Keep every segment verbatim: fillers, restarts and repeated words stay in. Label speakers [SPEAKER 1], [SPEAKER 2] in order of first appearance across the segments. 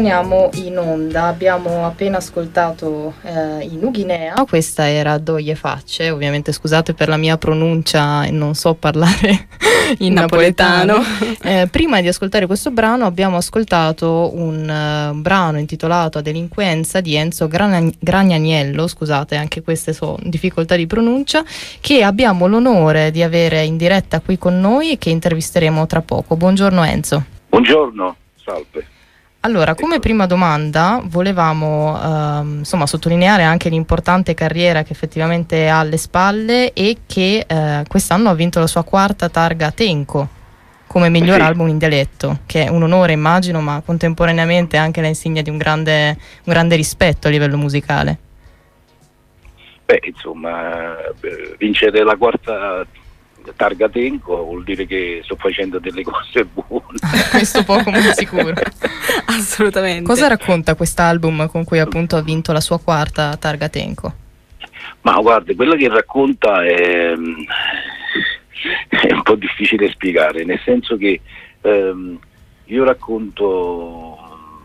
[SPEAKER 1] ritorniamo in onda. Abbiamo appena ascoltato eh, in Uguinea, questa era Doie Facce, ovviamente scusate per la mia pronuncia, non so parlare in napoletano. napoletano. Eh, prima di ascoltare questo brano abbiamo ascoltato un uh, brano intitolato A Delinquenza di Enzo Gran- Gragnaniello, scusate, anche queste sono difficoltà di pronuncia, che abbiamo l'onore di avere in diretta qui con noi e che intervisteremo tra poco. Buongiorno Enzo.
[SPEAKER 2] Buongiorno, salve.
[SPEAKER 1] Allora, come prima domanda volevamo ehm, insomma sottolineare anche l'importante carriera che effettivamente ha alle spalle e che eh, quest'anno ha vinto la sua quarta targa Tenco come miglior
[SPEAKER 2] sì.
[SPEAKER 1] album in dialetto, che è un onore immagino, ma contemporaneamente anche la insegna di un grande, un grande rispetto a livello musicale.
[SPEAKER 2] Beh, insomma, vincere la quarta targa Tenco vuol dire che sto facendo delle cose buone.
[SPEAKER 1] Questo poco ma sicuro.
[SPEAKER 3] Assolutamente.
[SPEAKER 1] Cosa racconta quest'album con cui appunto ha vinto la sua quarta targa Tenco?
[SPEAKER 2] Ma guarda, quello che racconta è, è un po' difficile spiegare, nel senso che ehm, io racconto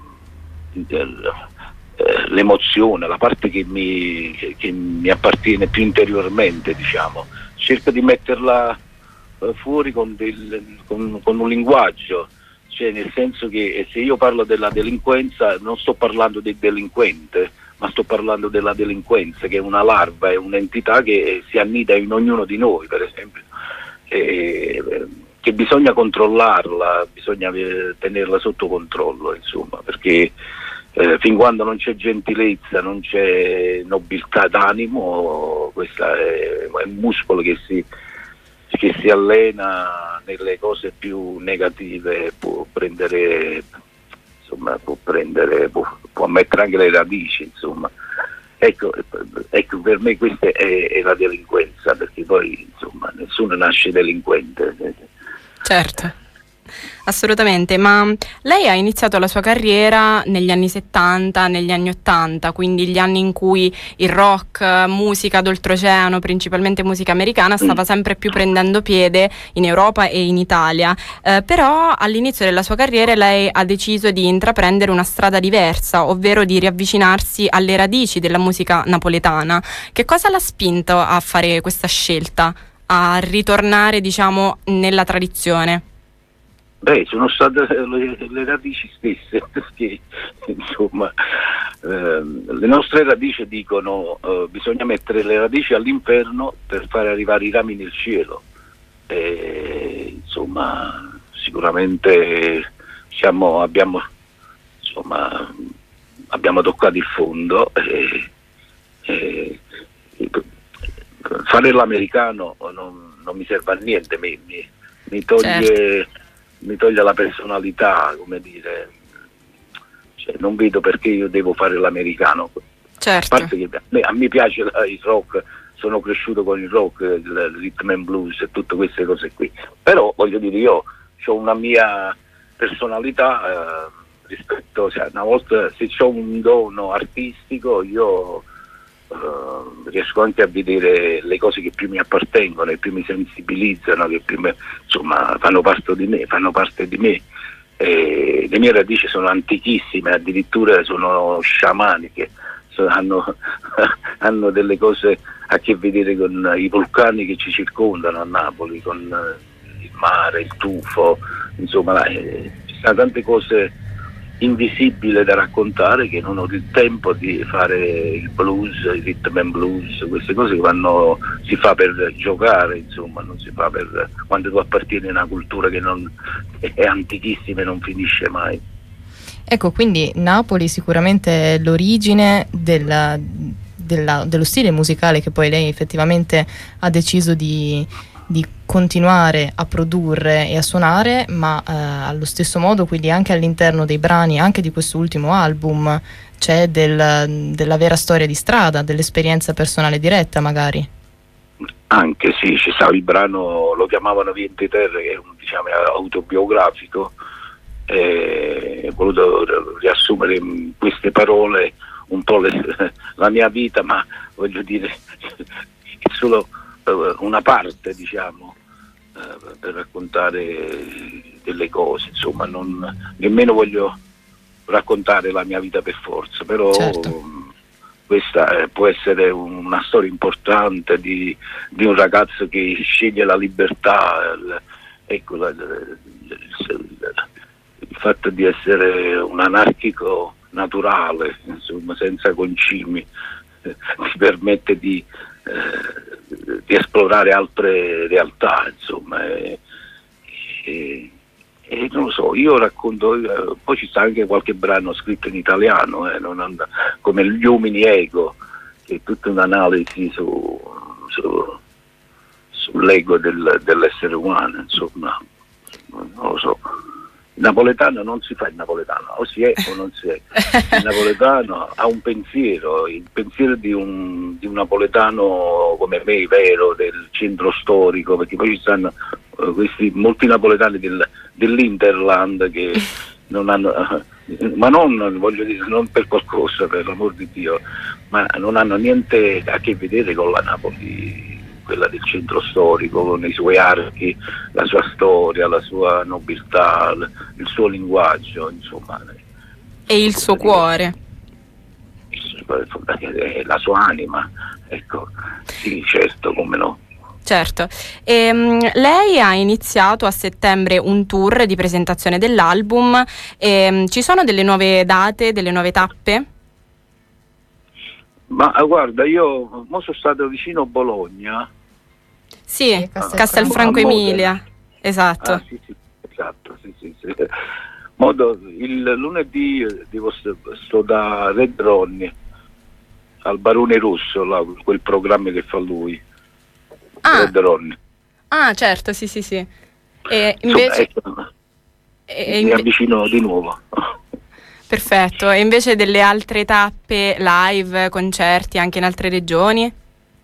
[SPEAKER 2] l'emozione, la parte che mi, che, che mi appartiene più interiormente, diciamo. Cerco di metterla eh, fuori con, del, con, con un linguaggio, cioè nel senso che se io parlo della delinquenza non sto parlando del delinquente, ma sto parlando della delinquenza, che è una larva, è un'entità che si annida in ognuno di noi, per esempio, e, che bisogna controllarla, bisogna tenerla sotto controllo, insomma, perché Eh, fin quando non c'è gentilezza, non c'è nobiltà d'animo, questo è, è un muscolo che si, che si allena nelle cose più negative, può prendere, insomma, può prendere, può, può mettere anche le radici, insomma. Ecco, ecco per me questa è, è la delinquenza, perché poi insomma nessuno nasce delinquente.
[SPEAKER 3] Certo. Assolutamente, ma lei ha iniziato la sua carriera negli anni settanta, negli anni ottanta, quindi gli anni in cui il rock, musica d'oltreoceano, principalmente musica americana, stava sempre più prendendo piede in Europa e in Italia, eh, però all'inizio della sua carriera lei ha deciso di intraprendere una strada diversa, ovvero di riavvicinarsi alle radici della musica napoletana. Che cosa l'ha spinto a fare questa scelta, a ritornare, diciamo, nella tradizione?
[SPEAKER 2] Beh, sono state le, le radici stesse, perché insomma eh, le nostre radici dicono eh, bisogna mettere le radici all'inferno per fare arrivare i rami nel cielo. E, insomma, sicuramente siamo, abbiamo, insomma, abbiamo toccato il fondo. E, e, fare l'americano non, non mi serve a niente, mi, mi, mi toglie... Certo. mi toglie la personalità, come dire, cioè, non vedo perché io devo fare l'americano.
[SPEAKER 3] Certo.
[SPEAKER 2] A parte che a me, a me piace il rock, sono cresciuto con il rock, il rhythm and blues e tutte queste cose qui, però voglio dire, io ho una mia personalità eh, rispetto, cioè, una volta se ho un dono artistico io Uh, riesco anche a vedere le cose che più mi appartengono, che più mi sensibilizzano, che più mi, insomma fanno parte di me, fanno parte di me. E le mie radici sono antichissime, addirittura sono sciamaniche, sono, hanno, hanno delle cose a che vedere con i vulcani che ci circondano a Napoli, con il mare, il tufo, insomma eh, ci sono tante cose invisibile da raccontare, che non ho il tempo di fare il blues, il rhythm and blues, queste cose che vanno, si fa per giocare, insomma, non si fa per quando tu appartieni a una cultura che non è antichissima e non finisce mai.
[SPEAKER 1] Ecco, quindi Napoli sicuramente è l'origine della, della, dello stile musicale che poi lei effettivamente ha deciso di di continuare a produrre e a suonare, ma eh, allo stesso modo quindi anche all'interno dei brani, anche di questo ultimo album, c'è del, della vera storia di strada, dell'esperienza personale diretta magari.
[SPEAKER 2] Anche sì, ci stava il brano, lo chiamavano Viente Terre, che è un, diciamo, autobiografico, e ho voluto riassumere in queste parole un po' le, la mia vita, ma voglio dire è solo una parte, diciamo, eh, per raccontare delle cose, insomma, non nemmeno voglio raccontare la mia vita per forza, però
[SPEAKER 1] certo.
[SPEAKER 2] questa eh, può essere una storia importante di, di un ragazzo che sceglie la libertà, il, ecco, la, il, il, il fatto di essere un anarchico naturale, insomma, senza concimi, eh, ti permette di, eh, di esplorare altre realtà, insomma, e, e, e non lo so, io racconto, eh, poi ci sta anche qualche brano scritto in italiano, eh, non and- come Gli uomini ego, che è tutta un'analisi su, su, sull'ego del, dell'essere umano, insomma, non lo so. Il napoletano non si fa il napoletano, o si è o non si è. Il napoletano ha un pensiero, il pensiero di un, di un napoletano come me, vero, del centro storico, perché poi ci stanno uh, questi molti napoletani del, dell'Interland che non hanno, uh, ma non voglio dire, non per qualcosa, per l'amor di Dio, ma non hanno niente a che vedere con la Napoli, quella del centro storico, con i suoi archi, la sua storia, la sua nobiltà, il suo linguaggio, insomma.
[SPEAKER 3] E il suo cuore.
[SPEAKER 2] La sua anima, ecco, sì, certo, come no.
[SPEAKER 3] Certo. E, um, lei ha iniziato a settembre un tour di presentazione dell'album, e, um, ci sono delle nuove date, delle nuove tappe?
[SPEAKER 2] Ma guarda, io mo sono stato vicino a Bologna.
[SPEAKER 3] Sì,
[SPEAKER 1] Ah,
[SPEAKER 3] Castelfranco, Castelfranco Emilia, esatto.
[SPEAKER 2] Ah, sì, sì, esatto, sì, sì, sì. Modo, il lunedì devo st- sto da Red Ronnie al Barone Rosso, là, quel programma che fa lui.
[SPEAKER 3] Ah,
[SPEAKER 2] Red Ronnie.
[SPEAKER 3] Ah, certo, sì, sì, sì. E invece...
[SPEAKER 2] Insomma, ecco,
[SPEAKER 3] e
[SPEAKER 2] mi
[SPEAKER 3] inve-
[SPEAKER 2] avvicino di nuovo.
[SPEAKER 3] Perfetto, e invece delle altre tappe live, concerti anche in altre regioni?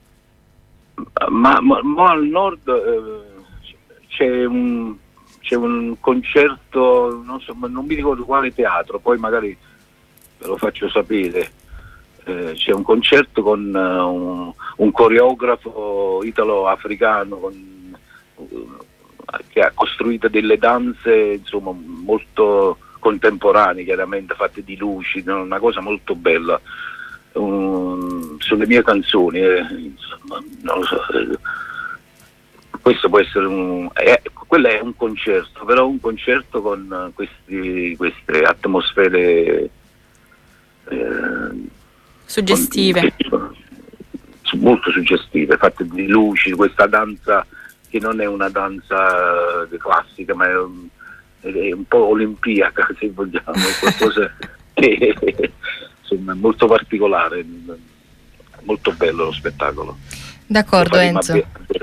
[SPEAKER 2] Ma, ma, ma al nord eh, c'è un c'è un concerto, non so, non mi ricordo quale teatro, poi magari ve lo faccio sapere. Eh, c'è un concerto con uh, un, un coreografo italo-africano con, uh, che ha costruito delle danze, insomma, molto contemporanee, chiaramente fatte di luci, no? Una cosa molto bella. Um, sulle mie canzoni, eh, insomma, non lo so, eh, questo può essere un eh, quello è un concerto, però un concerto con questi, queste atmosfere eh,
[SPEAKER 3] suggestive,
[SPEAKER 2] con, molto suggestive, fatte di luci, questa danza che non è una danza classica, ma è un, è un po' olimpiaca, se vogliamo, qualcosa che insomma, è molto particolare, molto bello lo spettacolo.
[SPEAKER 1] D'accordo, Enzo.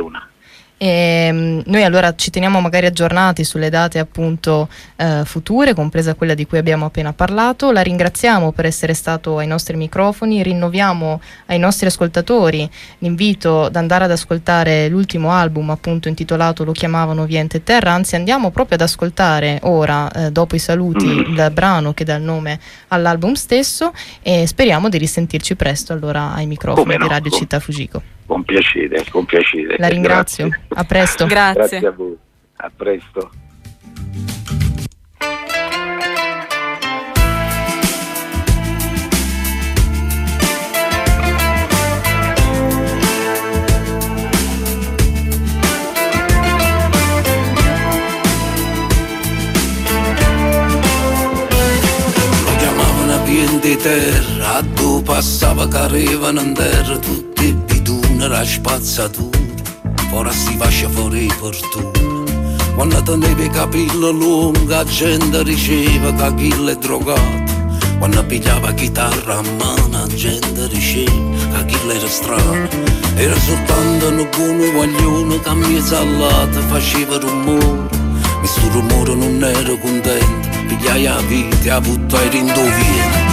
[SPEAKER 1] E noi allora ci teniamo magari aggiornati sulle date appunto eh, future, compresa quella di cui abbiamo appena parlato. La ringraziamo per essere stato ai nostri microfoni, rinnoviamo ai nostri ascoltatori l'invito ad andare ad ascoltare l'ultimo album appunto intitolato Lo chiamavano Vento e Terra, anzi andiamo proprio ad ascoltare ora eh, dopo i saluti mm. il brano che dà il nome all'album stesso e speriamo di risentirci presto allora ai microfoni no? di Radio Città Fujiko.
[SPEAKER 2] Con piacere, con piacere.
[SPEAKER 1] La ringrazio.
[SPEAKER 2] Grazie.
[SPEAKER 1] A presto.
[SPEAKER 3] Grazie.
[SPEAKER 2] Grazie a voi. A presto.
[SPEAKER 4] Lo chiamavano Vento e Terra, tu passava che arrivano in terra tutti la spazzatura, ora si fascia fuori fortuna. Quando tenevi capello lungo, la gente diceva che chi è drogato. Quando pigliava chitarra a mano, la gente diceva che chi era strano. Era soltanto un buono guaglione che a mia salata faceva rumore. Ma sto rumore non ero contento, pigliai la vita e a buttare in dovere.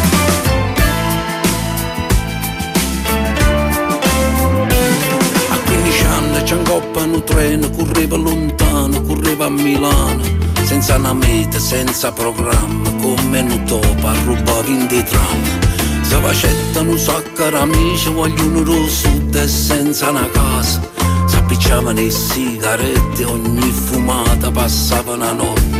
[SPEAKER 4] Ci incoppano un treno, correva lontano, correva a Milano, senza una meta, senza programma, come un topo a rubare venti tram. Se facettano un sacco di amici, vogliono rosso e senza una casa. Si appicciavano le sigarette, ogni fumata passava una notte.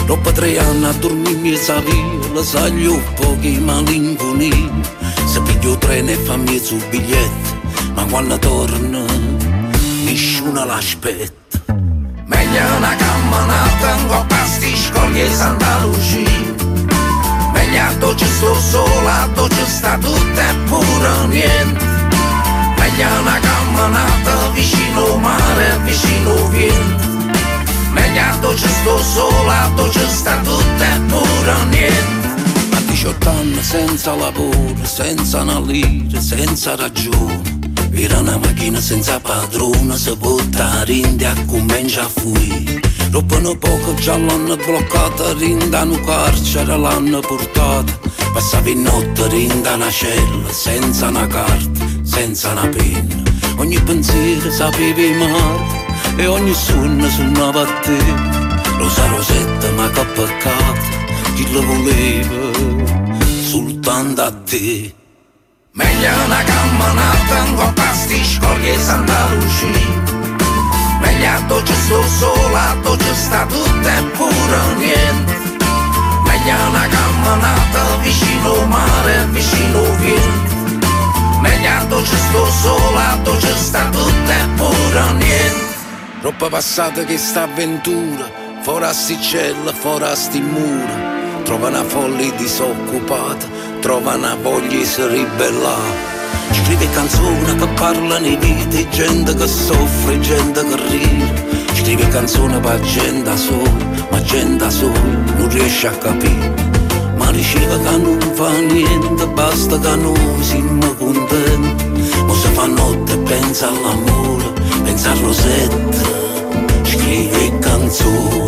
[SPEAKER 4] Dopo tre anni a dormire e sapere, lo sai pochi malinconia. Se piglio treno e fa mezzo biglietto, ma quando torna nessuno l'aspetta. Meglio una camminata con pasti scoglie Santa Lucia. Meglio dove sto sola, dove sta tutto e pure niente. Meglio una camminata vicino al mare, vicino al vento. Meglio dove sto sola, dove sta tutto e pure niente. A diciotto anni senza lavoro, senza una lira, senza ragione. Era una macchina senza padrone, si porta rinde a comincia a fuire. Dopo un poco già l'hanno bloccata, rinda a un carcere l'hanno portata. Passava in notte rinda una cella, senza una carta, senza una penna. Ogni pensiero sapeva male e ogni sonno suonava a te. Rosa Rosetta ma che peccato, chi lo voleva soltanto a te. Meglio una camminata con pasti scoglie Santa Lucia. Meglio dove sto sola, dove sta tutto e pure niente. Meglio una camminata vicino al mare, vicino al vento. Meglio dove sto sola, dove sta tutto e pure niente. Troppo passata che sta avventura, fuori a sti cieli, fuori a sti mura. Trova una folla disoccupata, trova una voglia di si ribellare. Scrive canzoni che parlano di vita, gente che soffre, gente che ride. Scrive canzoni per gente sola, ma gente sola non riesce a capire. Ma diceva che non fa niente, basta che noi siamo contenti. Ma se fa notte e pensa all'amore, pensa a Rosetta, scrive canzoni.